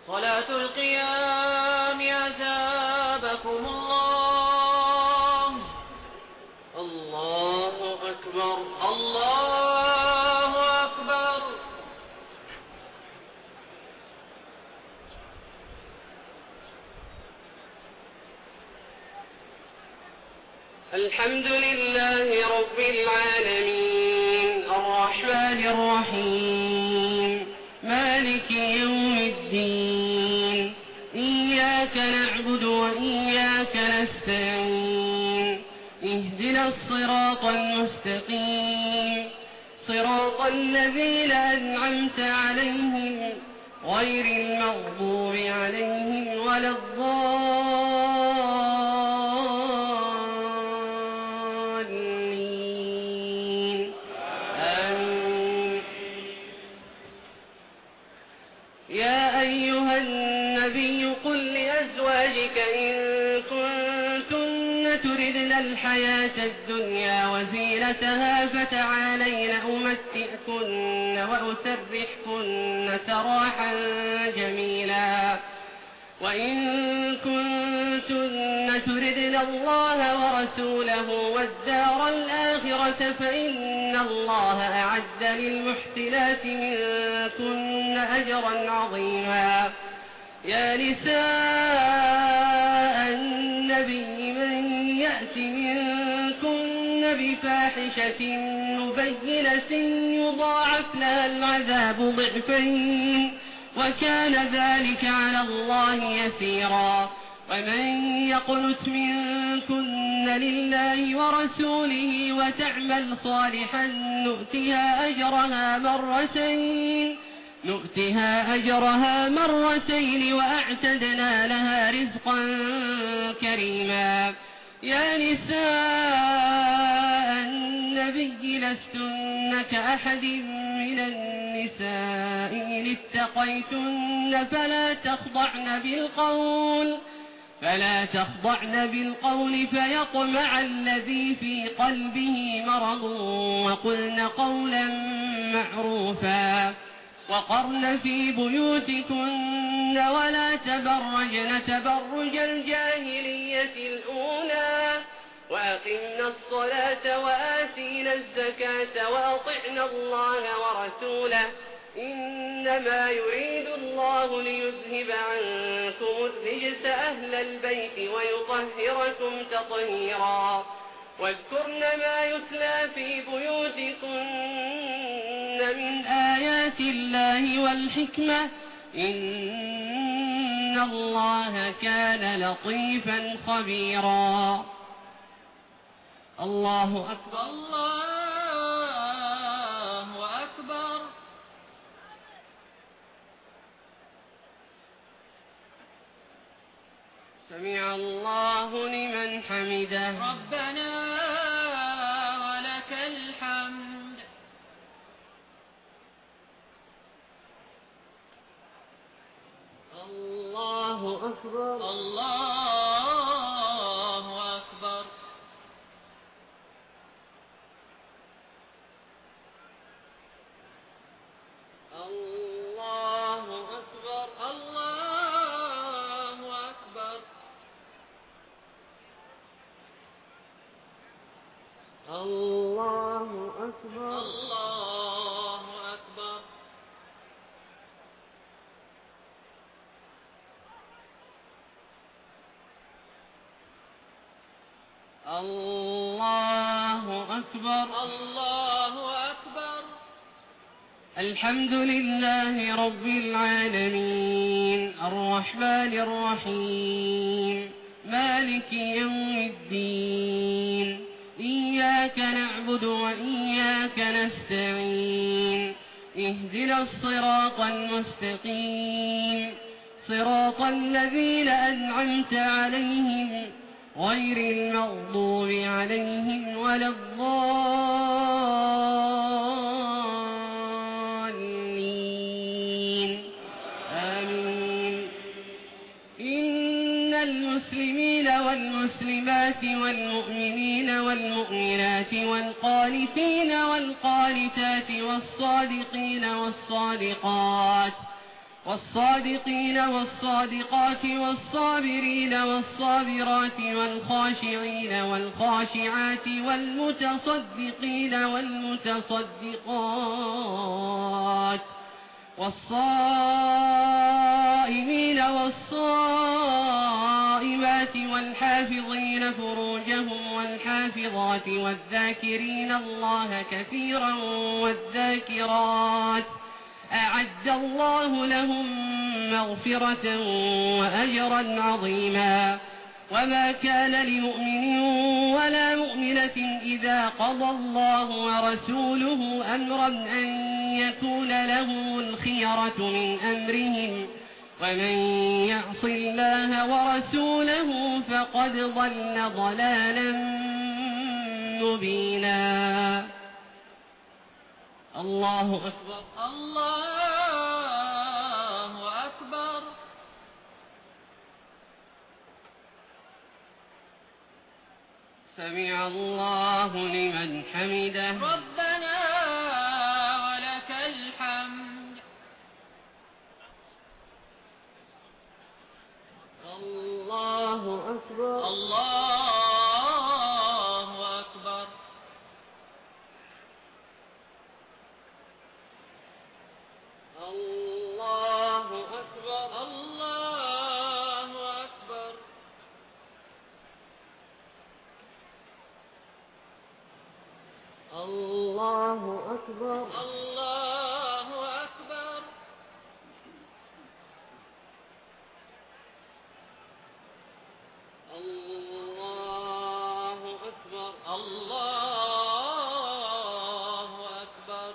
صلاة القيام أثابكم الله. الله أكبر الله أكبر. الحمد لله رب العالمين الرحمن الرحيم مالك يوم الدين. إياك نعبد وإياك نستعين. اهدنا الصراط المستقيم صراط الذين أنعمت عليهم غير المغضوب عليهم ولا الضالين. آمين. يا أيها النبي قل لأزواجك إن كنتن تردن الحياة الدنيا وزينتها فتعالين أمتئكن وأسرحكن سراحا جميلا. وإن كنتن تردن الله ورسوله والدار الآخرة فإن الله أعد للمحسنات منكن أجرا عظيما. يا نساء النبي من يأت منكن بفاحشة مبينة يضاعف لها العذاب ضعفين وكان ذلك على الله يسيرا. ومن يقنت منكن لله ورسوله وتعمل صالحا نؤتها أجرها مرتين وأعتدنا لها رزقا كريما. يا نساء النبي لستن كأحد من النساء إن اتقيتن فلا تخضعن بالقول فيطمع الذي في قلبه مرض وقلن قولا معروفا. وقرن في بيوتكن ولا تبرجن تبرج الجاهلية الأولى وأقمنا الصلاة وآتينا الزكاة وأطعنا الله ورسوله إنما يريد الله ليذهب عنكم الرجس أهل البيت ويطهركم تطهيرا. واذكرن ما يتلى في بيوتكن من آيات الله والحكمة إن الله كان لطيفا خبيرا. الله أكبر الله أكبر. سمع الله لمن حمده. ربنا ولك الحمد. الله أكبر الله أكبر. الله أكبر الله أكبر. الله أكبر الله أكبر. الله أكبر الله أكبر. الحمد لله رب العالمين الرحمن الرحيم مالك يوم الدين. إياك نعبد وإياك نستعين. اهدنا الصراط المستقيم صراط الذين أنعمت عليهم غير المغضوب عليهم ولا الضالين. آمين. إن المسلمين والمسلمات والمؤمنين والمؤمنات والقانتين والقانتات والصادقين والصادقات والصادقين والصادقات والصابرين والصابرات والخاشعين والخاشعات والمتصدقين والمتصدقات والصائمين والصائمات والحافظين فروجهم والحافظات والذاكرين الله كثيرا والذاكرات أعد الله لهم مغفرة وأجرا عظيما. وما كان لمؤمن ولا مؤمنة إذا قضى الله ورسوله أمرا أن يكون لهم الخيرة من أمرهم ومن يعص الله ورسوله فقد ضل ضلالا مبينا. الله أكبر الله أكبر. سمع الله لمن حمده. ربنا ولك الحمد. الله أكبر الله أكبر. الله أكبر الله أكبر. الله أكبر الله أكبر. الله أكبر الله أكبر.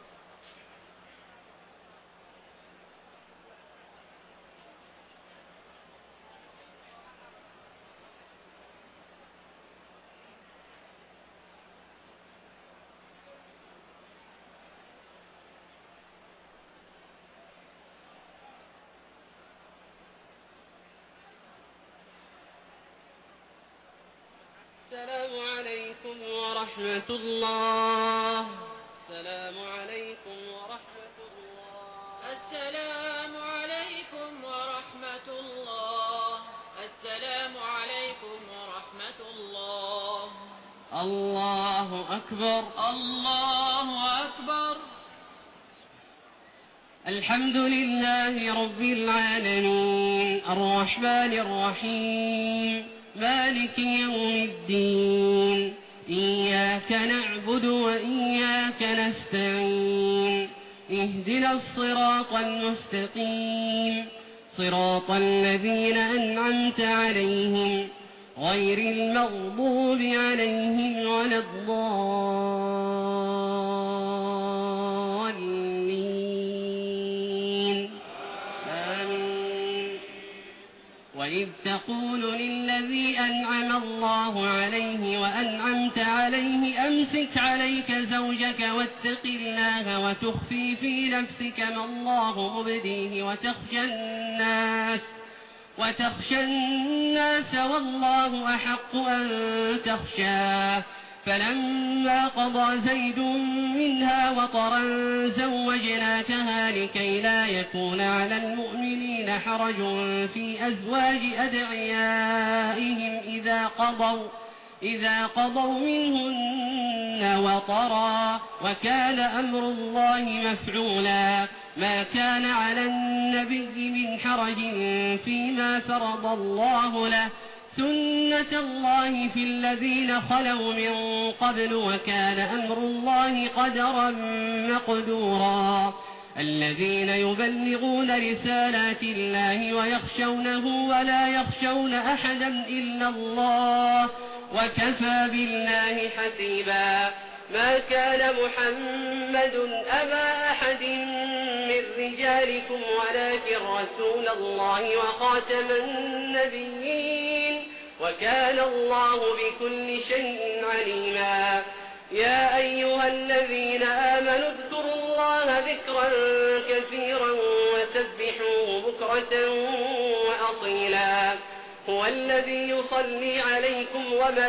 السلام عليكم ورحمة الله. السلام عليكم ورحمة الله. السلام عليكم ورحمة الله. السلام عليكم ورحمة الله. الله أكبر الله أكبر. الحمد لله رب العالمين الرحمن الرحيم مالك يوم الدين إياك نعبد وإياك نستعين اهدنا الصراط المستقيم صراط الذين أنعمت عليهم غير المغضوب عليهم ولا الضالين آمين. وإذ تقول للذي أنعم الله عليه وأنعمت عليه أمسك عليك زوجك واتق الله وتخفي في نفسك ما الله مبديه وتخشى الناس والله أحق أن تخشاه فلما قضى زيد منها وطرا زوجناكها لكي لا يكون على المؤمنين حرج في أزواج أدعيائهم إذا قضوا منهن وطرا وكان أمر الله مفعولا. ما كان على النبي من حرج فيما فرض الله له سنة الله في الذين خلوا من قبل وكان أمر الله قدرا مقدورا. الذين يبلغون رسالات الله ويخشونه ولا يخشون أحدا إلا الله وكفى بالله حسيبا. ما كان محمد أبا أحد من رجالكم ولكن رسول الله وخاتم النبيين وكان الله بكل شيء عليما. يا أيها الذين آمنوا اذكروا الله ذكرا كثيرا وسبحوه بكرة وأصيلا. هو الذي يصلي عليكم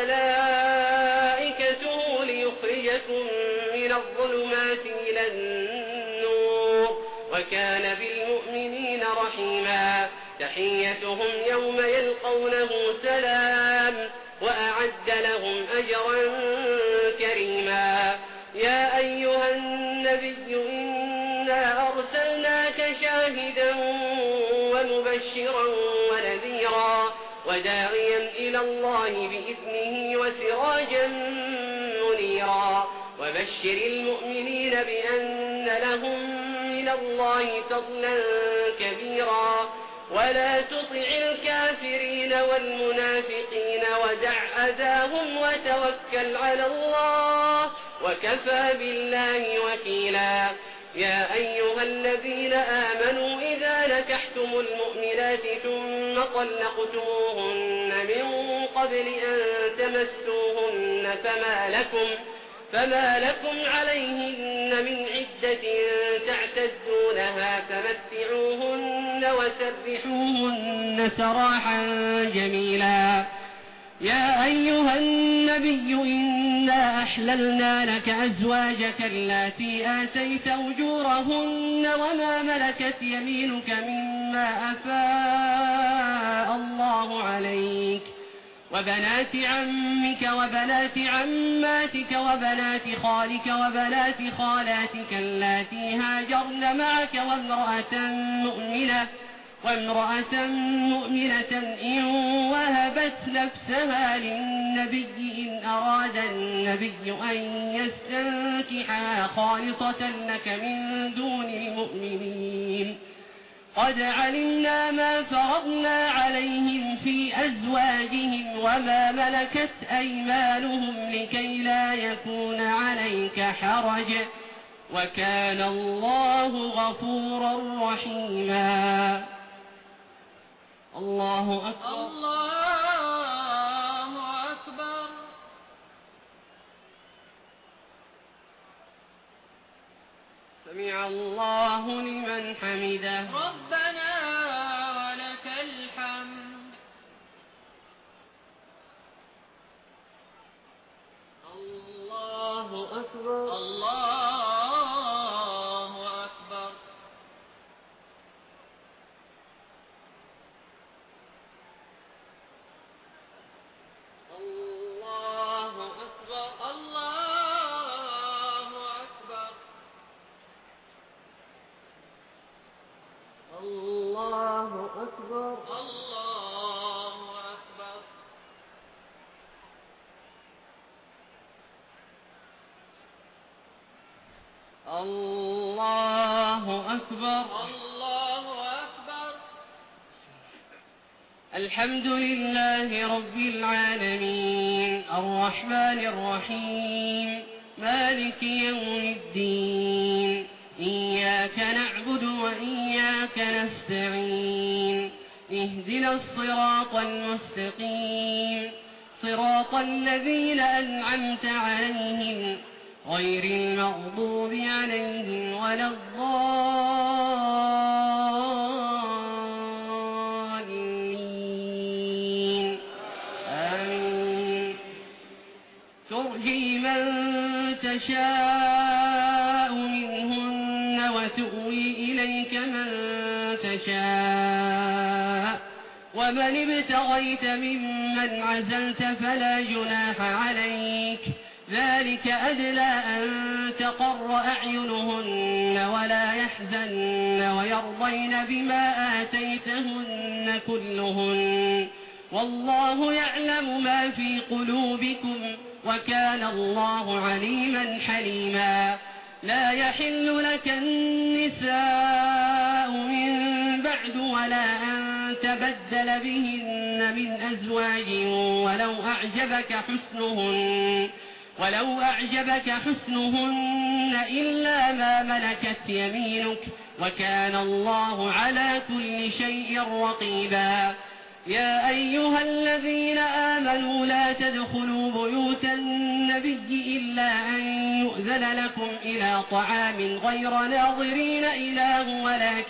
وملائكته ليخرجكم من الظلمات إلى النور وكان بالمؤمنين رحيما. تحيتهم يوم يلقونه سلام وأعد لهم أجرا كريما. يا أيها النبي إنا أرسلناك شاهدا ومبشرا ونذيرا وداعيا إلى الله بإذنه وسراجا منيرا. وبشر المؤمنين بأن لهم من الله فضلا كبيرا. ولا تطع الكافرين والمنافقين ودع أذاهم وتوكل على الله وكفى بالله وكيلا. يا أيها الذين آمنوا إذا نكحتم المؤمنات ثم طلقتموهن من قبل أن تمسوهن فما لكم عليهن من عدة تعتدونها فمتعوهن وسرحوهن سراحا جميلا. يا أيها النبي إنا أحللنا لك أزواجك اللاتي آتيت أجورهن وما ملكت يمينك مما أفاء الله عليك وبنات عمك وبنات عماتك وبنات خالك وبنات خالاتك اللاتي هاجرن معك وامرأة مؤمنة إن وهبت نفسها للنبي إن أراد النبي أن يستنكحها خالصة لك من دون المؤمنين. قد علمنا ما فرضنا عليهم في أزواجهم وما ملكت أيمانهم لكي لا يكون عليك حرج وكان الله غفورا رحيما. الله أكبر. الله أكبر. سمع الله لمن حمده. ربنا ولك الحمد. الله أكبر. الله أكبر. الله أكبر. الله أكبر. الله أكبر. الله أكبر. الله أكبر. الله أكبر. الحمد لله رب العالمين الرحمن الرحيم مالك يوم الدين. إياك نعبد وإياك نستعين. اهدنا الصراط المستقيم صراط الذين أنعمت عليهم غير المغضوب عليهم ولا الضالين. آمين. ترجي من تشاء منهن وتؤوي إليك من تشاء ومن ابتغيت ممن عزلت فلا جناح عليك. ذلك أدنى أن تقر أعينهن ولا يحزن ويرضين بما آتيتهن كلهن والله يعلم ما في قلوبكم وكان الله عليما حليما. لا يحل لك النساء من بعد ولا أن تبدل بهن من أزواج ولو أعجبك حسنهن إلا ما ملكت يمينك وكان الله على كل شيء رقيبا. يا أيها الذين آمنوا لا تدخلوا بيوت النبي إلا أن يؤذن لكم إلى طعام غير ناظرين إناه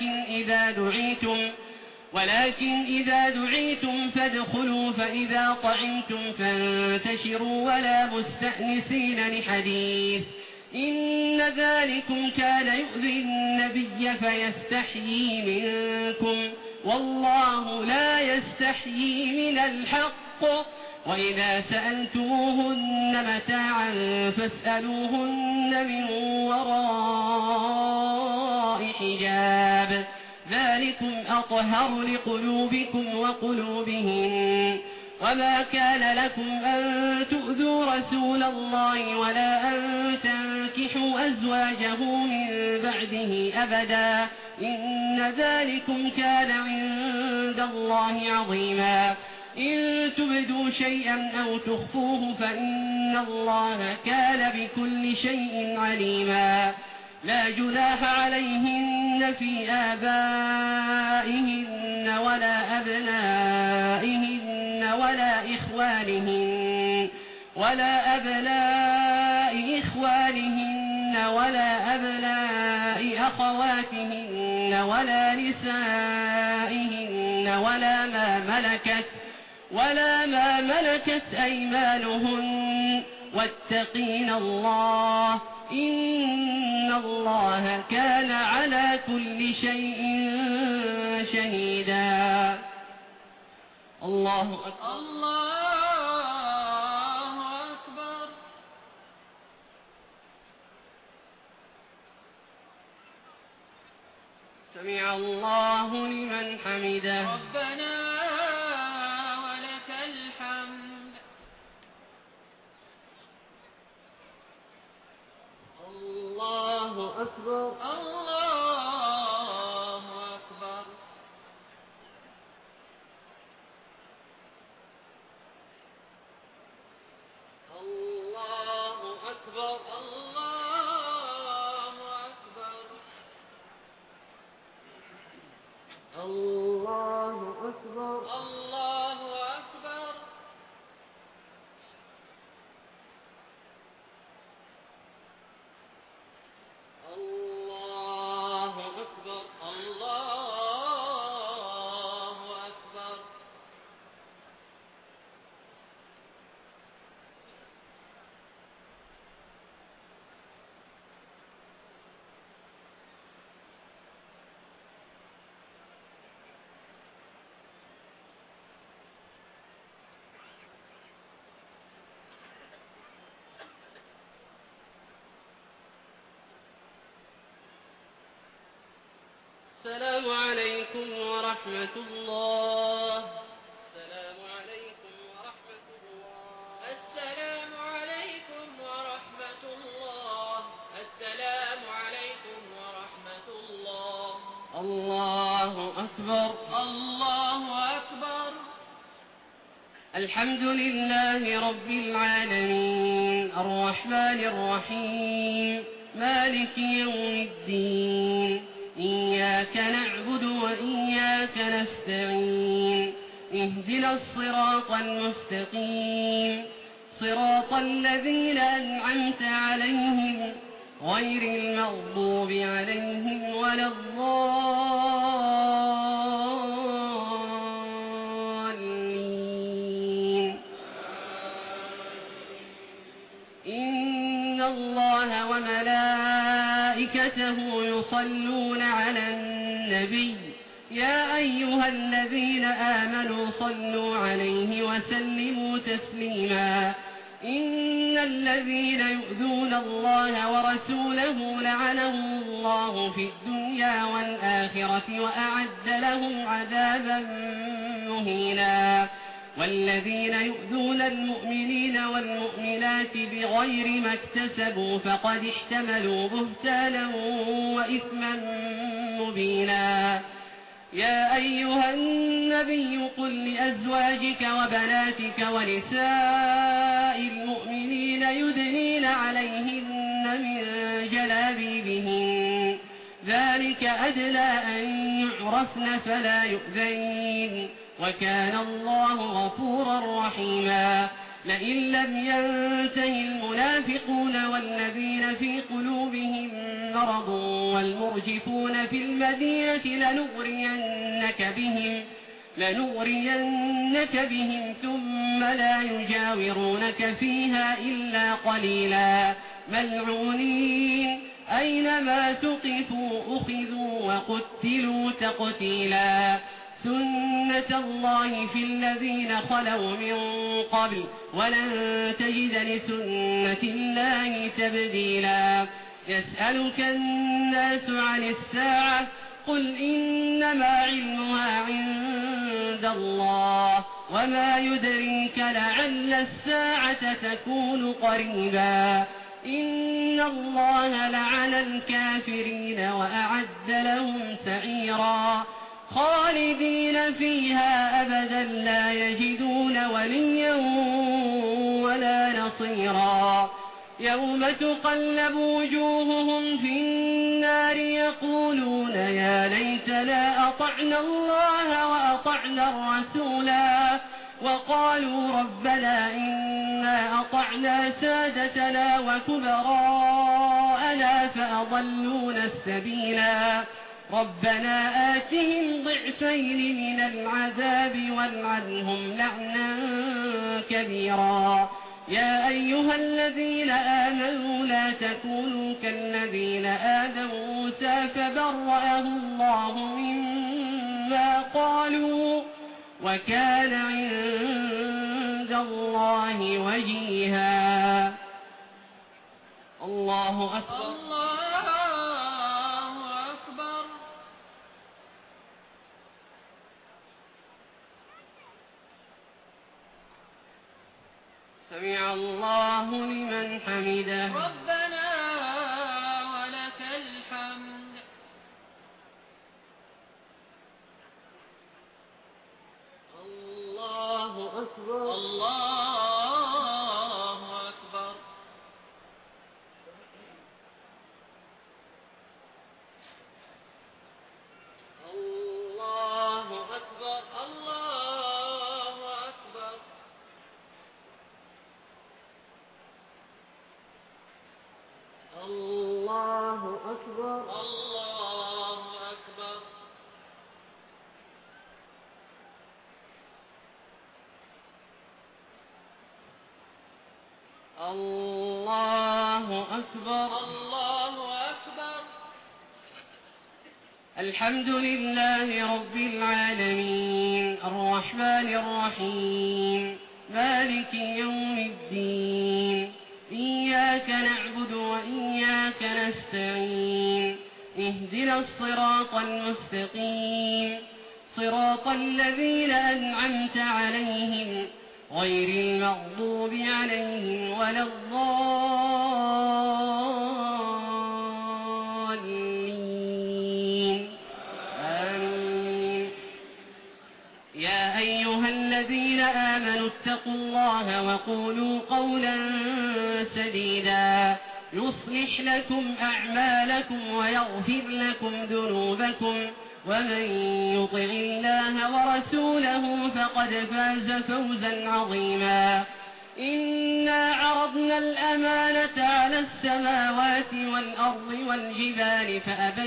ولكن إذا دعيتم فادخلوا فإذا طعمتم فانتشروا ولا مستأنسين لحديث إن ذلكم كان يؤذي النبي فيستحيي منكم والله لا يستحيي من الحق وإذا سألتموهن متاعا فاسألوهن من وراء حجاب ذلكم أطهر لقلوبكم وقلوبهم وما كان لكم أن تؤذوا رسول الله ولا أن تنكحوا أزواجه من بعده أبدا إن ذلكم كان عند الله عظيما إن تبدوا شيئا أو تخفوه فإن الله كان بكل شيء عليما لا جناح عليهن في آبائهن ولا أبنائهن ولا أبناء إخوانهن ولا أبناء أخواتهن ولا نسائهن ولا ما ملكت أيمانهن واتقين الله إن الله كان على كل شيء شهيدا. الله أكبر. الله أكبر. سمع الله لمن حمده. ربنا ولك الحمد. الله أكبر. الله أكبر. الله أكبر. الله أكبر. الله أكبر. الله أكبر. الله أكبر. الله أكبر. السلام عليكم ورحمة الله. السلام عليكم ورحمة الله. السلام عليكم ورحمة الله. السلام عليكم ورحمة الله. الله أكبر. الله أكبر. الحمد لله رب العالمين الرحمن الرحيم مالك يوم الدين إياك نعبد وإياك نستعين اهدنا الصراط المستقيم صراط الذين أنعمت عليهم غير المغضوب عليهم ولا الضالين. إن الله وملائكته يصلون على النبي يا أيها الذين آمنوا صلوا عليه وسلموا تسليما. إن الذين يؤذون الله ورسوله لعنهم الله في الدنيا والآخرة وأعد لهم عذابا مهينا. والذين يؤذون المؤمنين والمؤمنات بغير ما اكتسبوا فقد احتملوا بهتانا وإثما مبينا. يا أيها النبي قل لأزواجك وبناتك ونساء المؤمنين يدنين عليهن من جلابيبهن ذلك أدنى أن يعرفن فلا يؤذين وكان الله غفورا رحيما. لئن لم ينته المنافقون والذين في قلوبهم مرض والمرجفون في المدينة لنغرينك بهم ثم لا يجاورونك فيها إلا قليلا. ملعونين أينما ثقفوا أخذوا وقتلوا تقتيلا سنة الله في الذين خلوا من قبل ولن تجد لسنة الله تبديلا يسألك الناس عن الساعة قل إنما علمها عند الله وما يدريك لعل الساعة تكون قريبا إن الله لعن الكافرين وأعد لهم سعيرا خالدين فيها أبدا لا يجدون وليا ولا نصيرا يوم تقلب وجوههم في النار يقولون يا ليتنا أطعنا الله وأطعنا الرسولا وقالوا ربنا إنا أطعنا سادتنا وكبراءنا فأضلونا السبيلا ربنا آتهم ضعفين من العذاب والعنهم لعنا كبيرا يا أيها الذين آمنوا لا تكونوا كالذين آذوا موسى فبرأه الله مما قالوا وكان عند الله وجيها الله أكبر الله أكبر سمع الله لمن حمده ربنا ولك الحمد الله أكبر الله أكبر الله أكبر الله أكبر الله أكبر الله أكبر الله أكبر الله أكبر الحمد لله رب العالمين الرحمن الرحيم مالك يوم الدين إياك نعبد وإياك نستعين اهدنا الصراط المستقيم صراط الذين أنعمت عليهم غير المغضوب عليهم ولا الضالين آمين يا أيها الذين آمنوا اتقوا الله وقولوا قولا سديدا يصلح لكم أعمالكم ويغفر لكم ذنوبكم ومن يطع الله ورسوله فقد فاز فوزا عظيما إنا عرضنا الأمانة على السماوات والأرض والجبال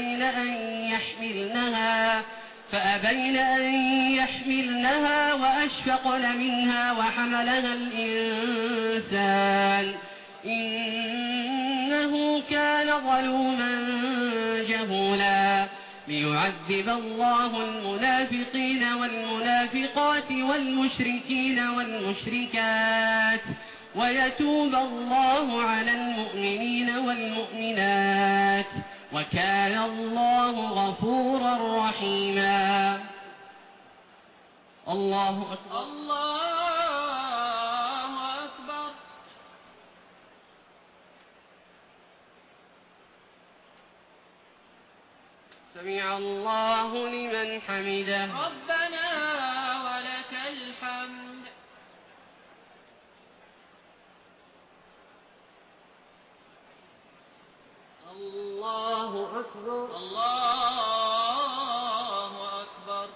فأبين أن يحملنها وأشفقن منها وحملها الإنسان إنه كان ظلوما جهولا ليعذب الله المنافقين والمنافقات والمشركين والمشركات ويتوب الله على المؤمنين والمؤمنات وكان الله غفورا رحيما الله أكبر الله أكبر سمع الله لمن حمده ربنا ولك الحمد الله أكبر الله أكبر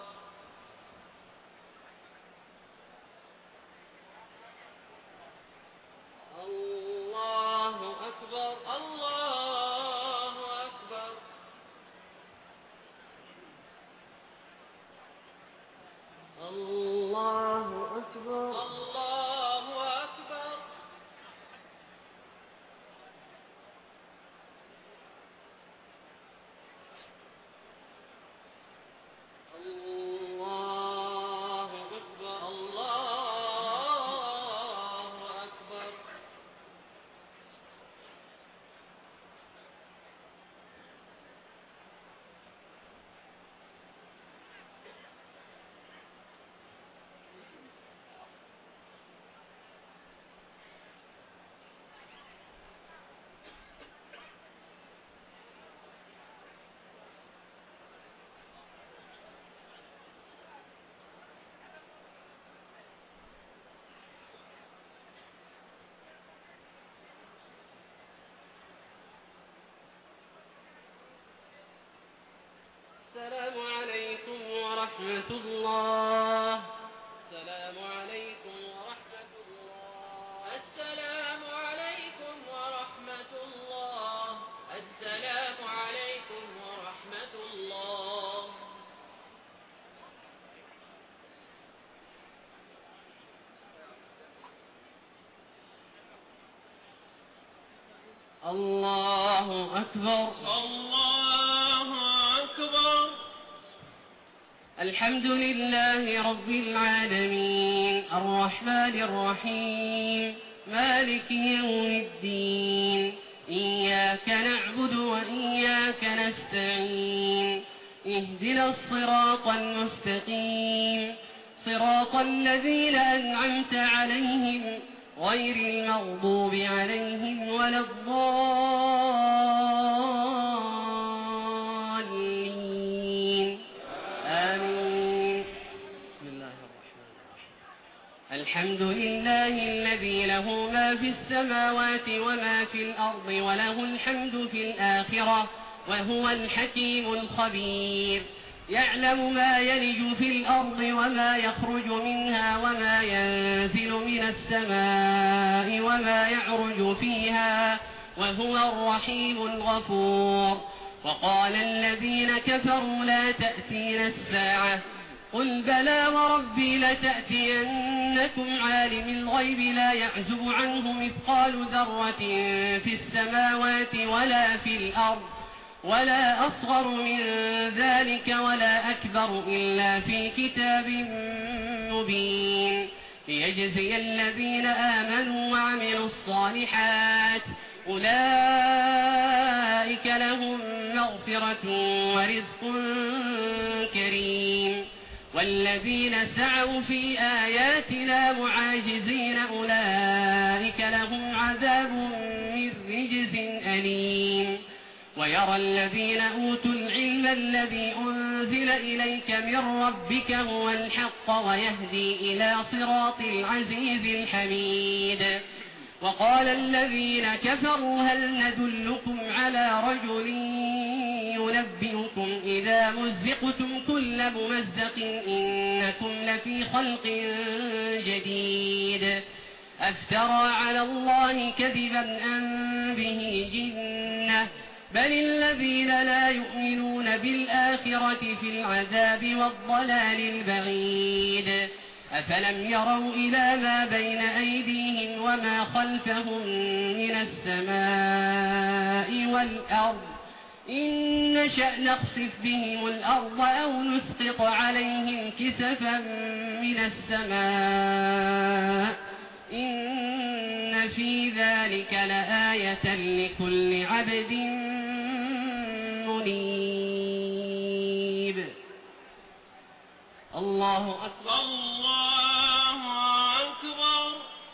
الله أكبر الله أكبر الله أكبر الله أكبر السلام عليكم ورحمة الله. السلام عليكم ورحمة الله. السلام عليكم ورحمة الله. السلام عليكم ورحمة الله. الله أكبر. الله أكبر. الحمد لله رب العالمين الرحمن الرحيم مالك يوم الدين إياك نعبد وإياك نستعين اهدنا الصراط المستقيم صراط الذين أنعمت عليهم غير المغضوب عليهم ولا الضالين آمين. بسم الله الرحمن الرحيم. الحمد لله الذي له ما في السماوات وما في الأرض وله الحمد في الآخرة وهو الحكيم الخبير. يعلم ما يلج في الأرض وما يخرج منها وما ينزل من السماء وما يعرج فيها وهو الرحيم الغفور. وقال الذين كفروا لا تأتينا الساعة قل بلى وربي لتأتينكم عالم الغيب لا يعزب عنه مثقال ذرة في السماوات ولا في الأرض ولا أصغر من ذلك ولا أكبر إلا في كتاب مبين ليجزي الذين آمنوا وعملوا الصالحات أولئك لهم مغفرة ورزق كريم. والذين سعوا في آياتنا معاجزين أولئك لهم عذاب من رجز أليم. ويرى الذين أوتوا العلم الذي أنزل إليك من ربك هو الحق ويهدي إلى صراط العزيز الحميد. وقال الذين كفروا هل ندلكم على رجل ينبئكم إذا مزقتم كل ممزق إنكم لفي خلق جديد أفترى على الله كذبا أم به جنة بل الذين لا يؤمنون بالآخرة في العذاب والضلال البعيد. أفلم يروا إلى ما بين أيديهم وما خلفهم من السماء والأرض إن نشأ نخسف بهم الأرض أو نسقط عليهم كسفا من السماء إن في ذلك لآية لكل عبد منيب. الله أكبر. الله أكبر.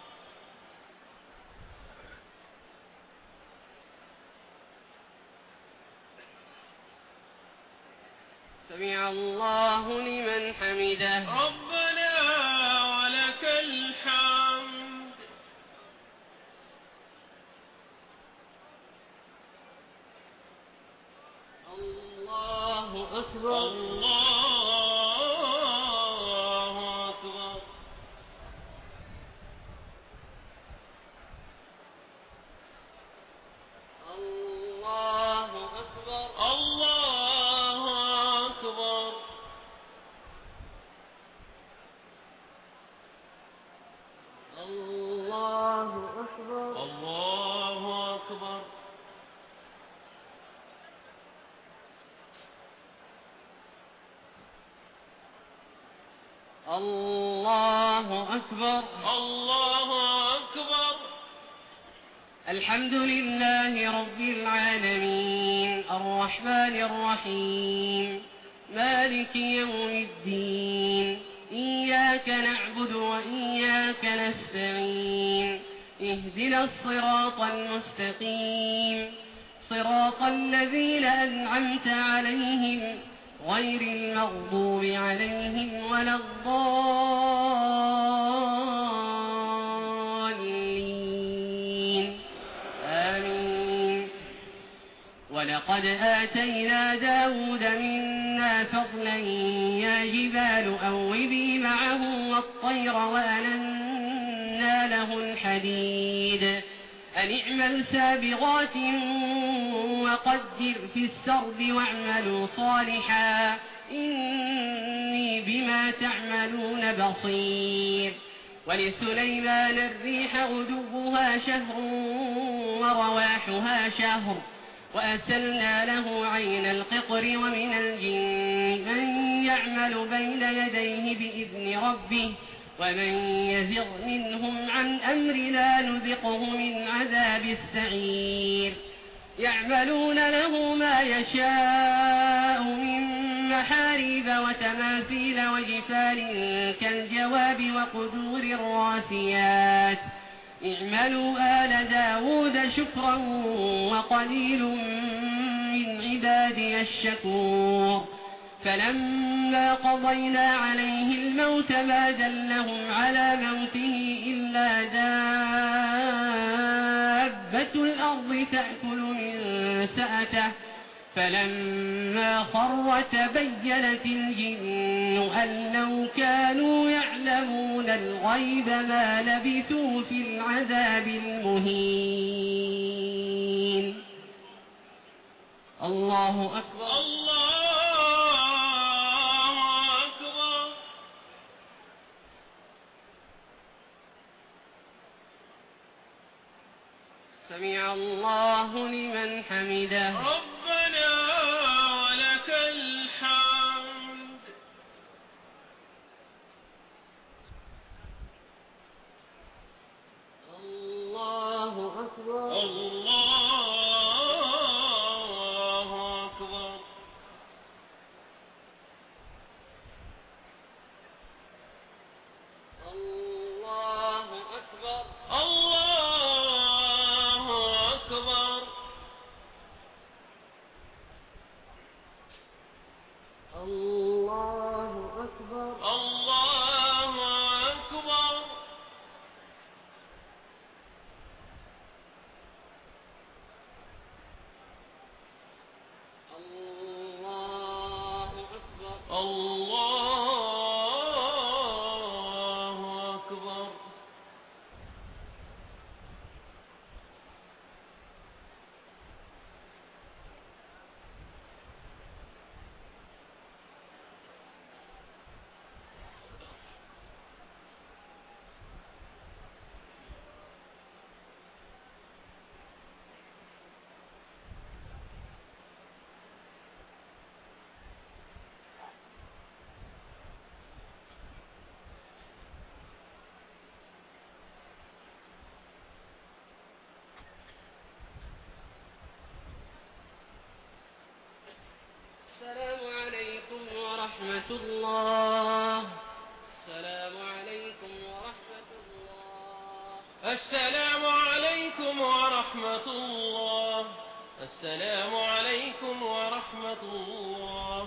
سمع الله لمن حمده. ربنا ولك الحمد. الله أكبر. الله أكبر. الله أكبر. الله أكبر. الله أكبر. الله أكبر. الله أكبر. الله أكبر. الحمد لله رب العالمين الرحمن الرحيم مالك يوم الدين إياك نعبد وإياك نستعين اهدنا الصراط المستقيم صراط الذين أنعمت عليهم غير المغضوب عليهم ولا الضالين آمين. ولقد آتينا داود منا الجبال أوبي معه والطير وألنا له الحديد أن اعمل سابغات وقدر في السرد واعملوا صالحا إني بما تعملون بصير ولسليمان الريح غدوها شهر ورواحها شهر وأسلنا له عين القطر ومن الجن من يعمل بين يديه بإذن ربه ومن يزغ منهم عن أمرنا نذقه من عذاب السعير يعملون له ما يشاء من محاريب وتماثيل وجفان كالجواب وقدور الراسيات اعملوا آل داود شكرا وقليل من عبادي الشكور فلما قضينا عليه الموت ما دلهم على موته إلا دابة الأرض تأكل من سأته فلما خر تبينت الجن أن لو كانوا يعلمون الغيب ما لبثوا في العذاب المهين. الله أكبر. سمع الله لمن حمده. ربنا ولك الحمد. الله أكبر. الله أكبر. الله أكبر. الله أكبر. الله أكبر. الله أكبر. الله أكبر. الله أكبر. السلام عليكم ورحمة الله. السلام عليكم ورحمة الله. السلام عليكم ورحمة الله. السلام عليكم ورحمة الله.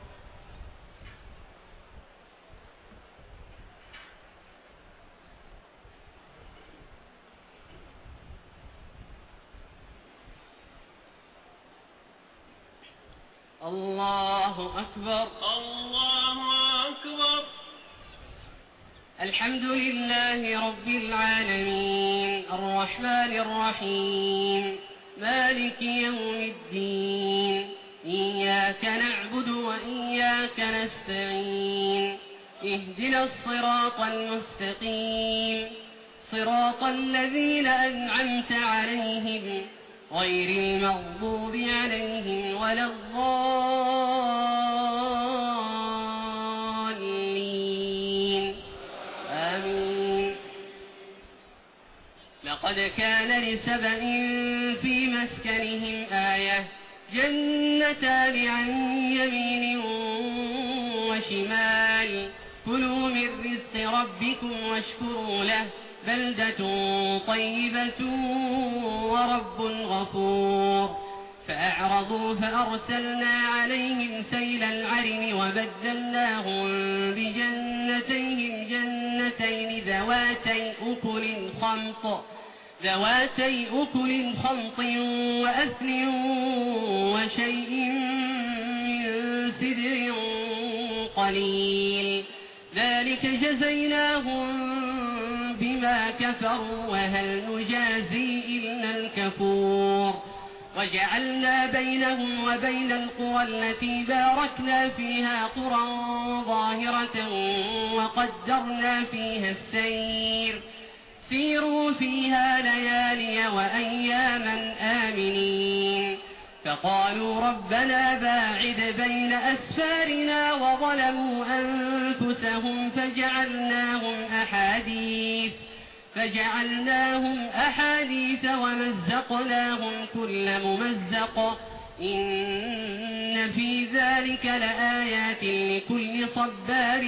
الله أكبر. الله أكبر. الحمد لله رب العالمين الرحمن الرحيم مالك يوم الدين إياك نعبد وإياك نستعين اهدنا الصراط المستقيم صراط الذين أنعمت عليهم غير المغضوب عليهم ولا الضالين آمين. لقد كان لسبأ في مسكنهم آية جنتان عن يمين وشمال كلوا من رزق ربكم واشكروا له بلدة طيبة ورب غفور. فأعرضوا فأرسلنا عليهم سيل العرم وبدلناهم بجنتيهم جنتين ذواتي أكل خمط وأثل وشيء من سدر قليل ذلك جزيناهم بما كفروا وهل نجازي إلا الكفور وجعلنا بينهم وبين القرى التي باركنا فيها قرى ظاهرة وقدرنا فيها السير سيروا فيها ليالي وأياما آمنين فقالوا ربنا باعد بين أسفارنا وظلموا أنفسهم فجعلناهم أحاديث ومزقناهم كل ممزق إن في ذلك لآيات لكل صبار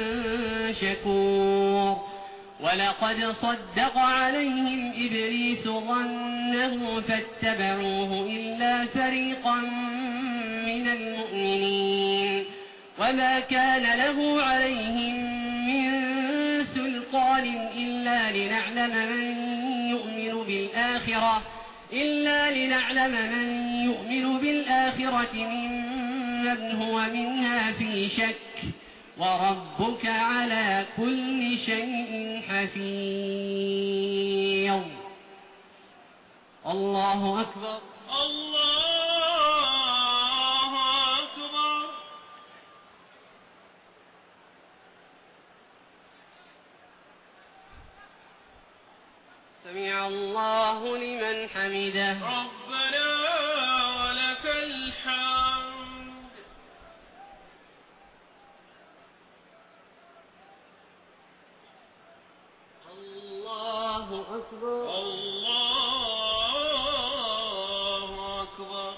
شكور ولقد صدق عليهم إبليس ظنه فاتبعوه إلا فريقا من المؤمنين وما كان له عليهم من سلطان إلا لنعلم من يؤمن بالآخرة ممن هو منها في شك وربك على كل شيء حفيظ الله أكبر الله أكبر سمع الله لمن حمده ربنا ولك الحمد الله أكبر الله أكبر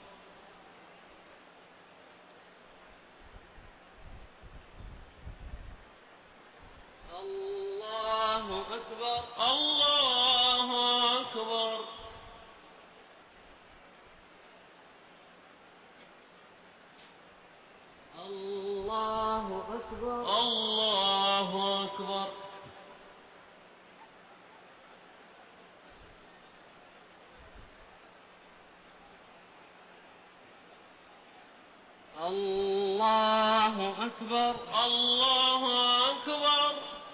الله أكبر الله أكبر الله أكبر الله أكبر الله أكبر الله أكبر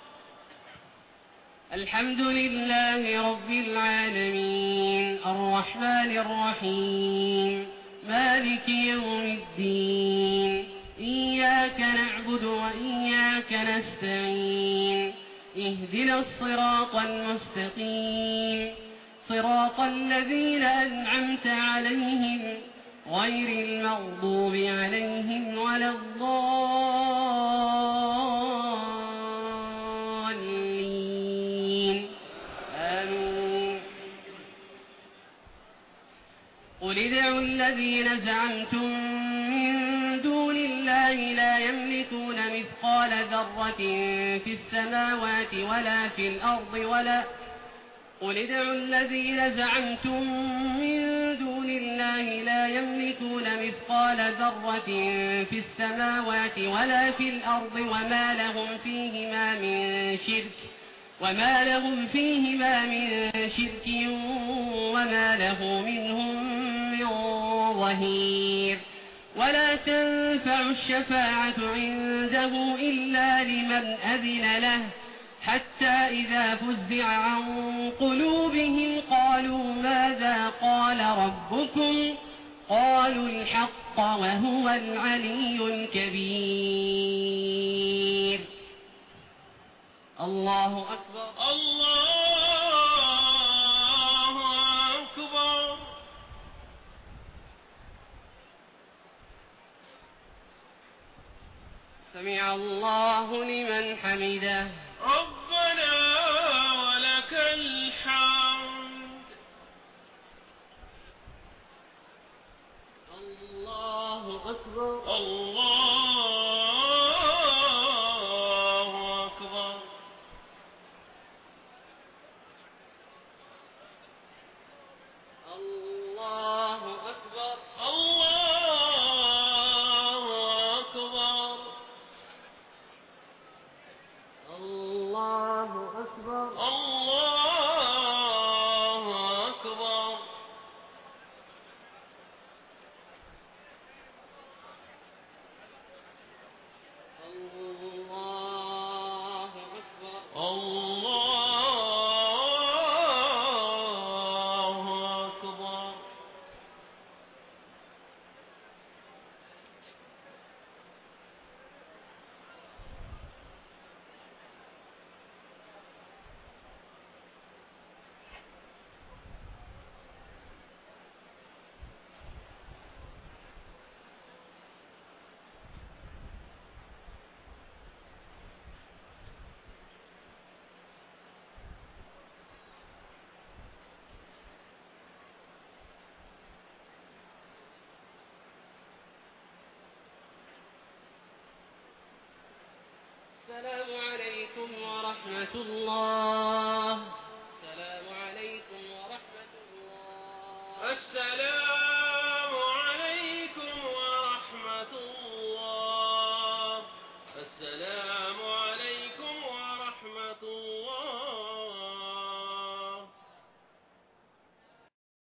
الحمد لله رب العالمين الرحمن الرحيم مالك يوم الدين إياك نعبد وإياك نستعين اهدنا الصراط المستقيم صراط الذين أنعمت عليهم غير المغضوب عليهم ولا الضالين آمين قل ادعوا الذين زعمتم من دون الله لا يملكون مثقال ذرة في السماوات ولا في الأرض قل ادعوا الذين زعمتم من دون الله لا يملكون مثقال ذرة في السماوات ولا في الأرض وما لهم فيهما من شرك وما له منهم من ظهير ولا تنفع الشفاعة عنده إلا لمن أذن له حتى إذا فزع عن قلوبهم قالوا ماذا قال ربكم قالوا الحق وهو العلي الكبير الله أكبر الله أكبر سمع الله لمن حمده ربنا ولك الحمد الله أكبر الله أكبر الله أكبر الله أكبر الله أكبر الله أكبر السلام عليكم ورحمة الله.